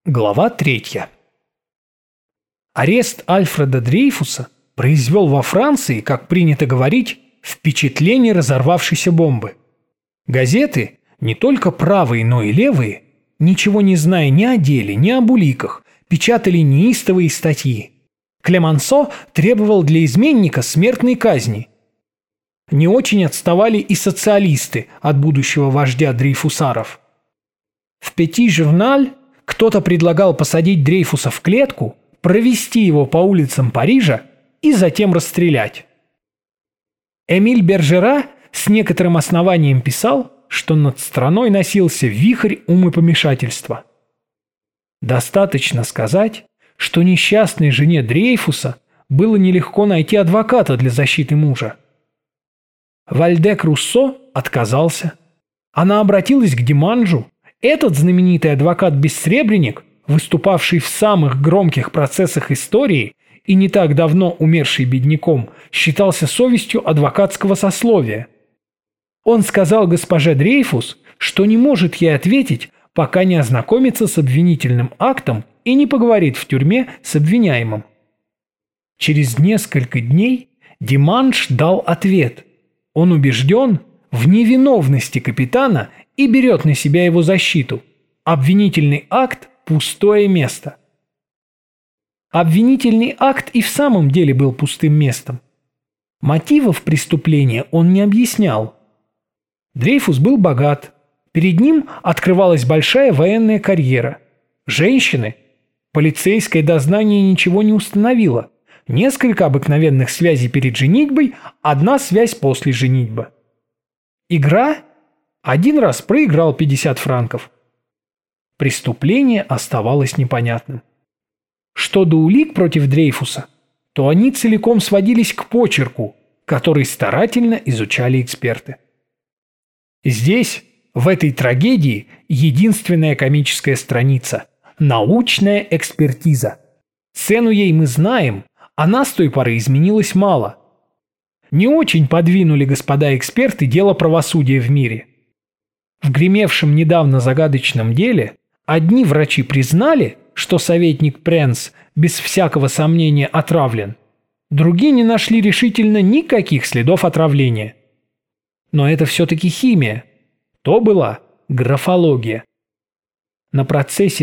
Глава 3. Арест Альфреда Дрейфуса произвел во Франции, как принято говорить, впечатление разорвавшейся бомбы. Газеты, не только правые, но и левые, ничего не зная ни о деле, ни об уликах, печатали неистовые статьи. Клемансо требовал для изменника смертной казни. Не очень отставали и социалисты от будущего вождя дрейфусаров. В «Пети журналь» кто-то предлагал посадить Дрейфуса в клетку, провести его по улицам Парижа и затем расстрелять. Эмиль Бержера с некоторым основанием писал, что над страной носился вихрь умопомешательства. Достаточно сказать, что несчастной жене Дрейфуса было нелегко найти адвоката для защиты мужа. Вальдек-Руссо отказался. Она обратилась к Диманжу. Этот знаменитый адвокат-бессребренник, выступавший в самых громких процессах истории и не так давно умерший бедняком, считался совестью адвокатского сословия. Он сказал госпоже Дрейфус, что не может ей ответить, пока не ознакомится с обвинительным актом и не поговорит в тюрьме с обвиняемым. Через несколько дней Диманж дал ответ. Он убежден в невиновности капитана и берет на себя его защиту. Обвинительный акт – пустое место. Обвинительный акт и в самом деле был пустым местом. Мотивов преступления он не объяснял. Дрейфус был богат. Перед ним открывалась большая военная карьера. Женщины. Полицейское дознание ничего не установило. Несколько обыкновенных связей перед женитьбой, одна связь после женитьбы. Игра? Один раз проиграл 50 франков. Преступление оставалось непонятным. Что до улик против Дрейфуса, то они целиком сводились к почерку, который старательно изучали эксперты. Здесь, в этой трагедии, единственная комическая страница – научная экспертиза. Цену ей мы знаем, она с той поры изменилась мало. Не очень подвинули господа эксперты дело правосудия в мире. В гремевшем недавно загадочном деле одни врачи признали, что советник Пренс без всякого сомнения отравлен, другие не нашли решительно никаких следов отравления. Но это все-таки химия. То была графология. На процессе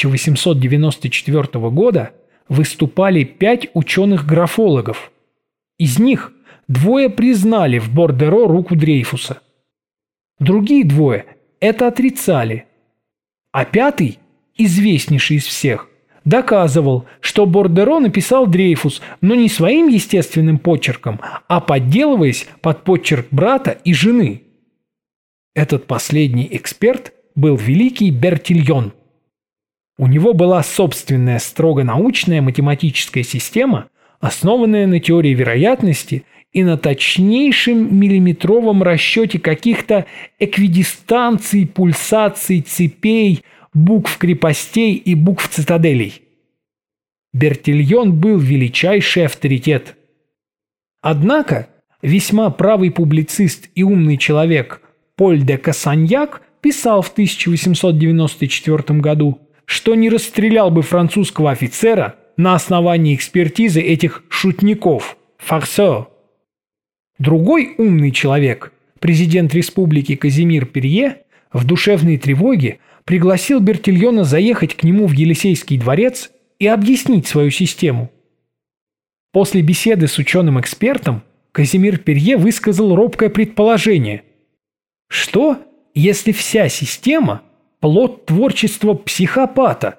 1894 года выступали 5 ученых-графологов. Из них 2 признали в Бордеро руку Дрейфуса. Другие 2 это отрицали. А 5, известнейший из всех, доказывал, что Бордеро написал Дрейфус, но не своим естественным почерком, а подделываясь под почерк брата и жены. Этот последний эксперт был великий Бертильон. У него была собственная строго научная математическая система, основанная на теории вероятности и на точнейшем миллиметровом расчете каких-то эквидистанций, пульсаций, цепей, букв крепостей и букв цитаделей. Бертильон был величайший авторитет. Однако весьма правый публицист и умный человек Поль де Кассаньяк писал в 1894 году, что не расстрелял бы французского офицера на основании экспертизы этих шутников, фарсeur. Другой умный человек, президент республики Казимир Перье, в душевной тревоге пригласил Бертильона заехать к нему в Елисейский дворец и объяснить свою систему. После беседы с ученым-экспертом Казимир Перье высказал робкое предположение. Что, если вся система – плод творчества психопата?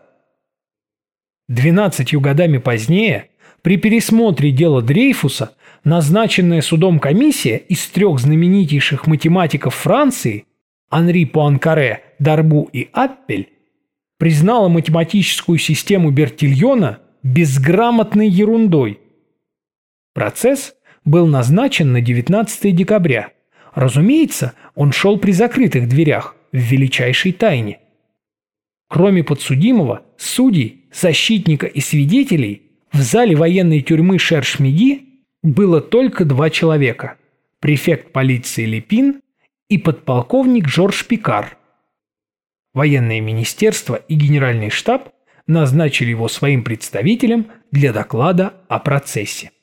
12 годами позднее, при пересмотре дела Дрейфуса, назначенная судом комиссия из 3 знаменитейших математиков Франции Анри Пуанкаре, Дарбу и Аппель признала математическую систему Бертильона безграмотной ерундой. Процесс был назначен на 19 декабря. Разумеется, он шел при закрытых дверях, в величайшей тайне. Кроме подсудимого, судей, защитника и свидетелей, в зале военной тюрьмы Шерш-Миди было только 2 человека – префект полиции Лепин и подполковник Жорж Пикар. Военное министерство и генеральный штаб назначили его своим представителем для доклада о процессе.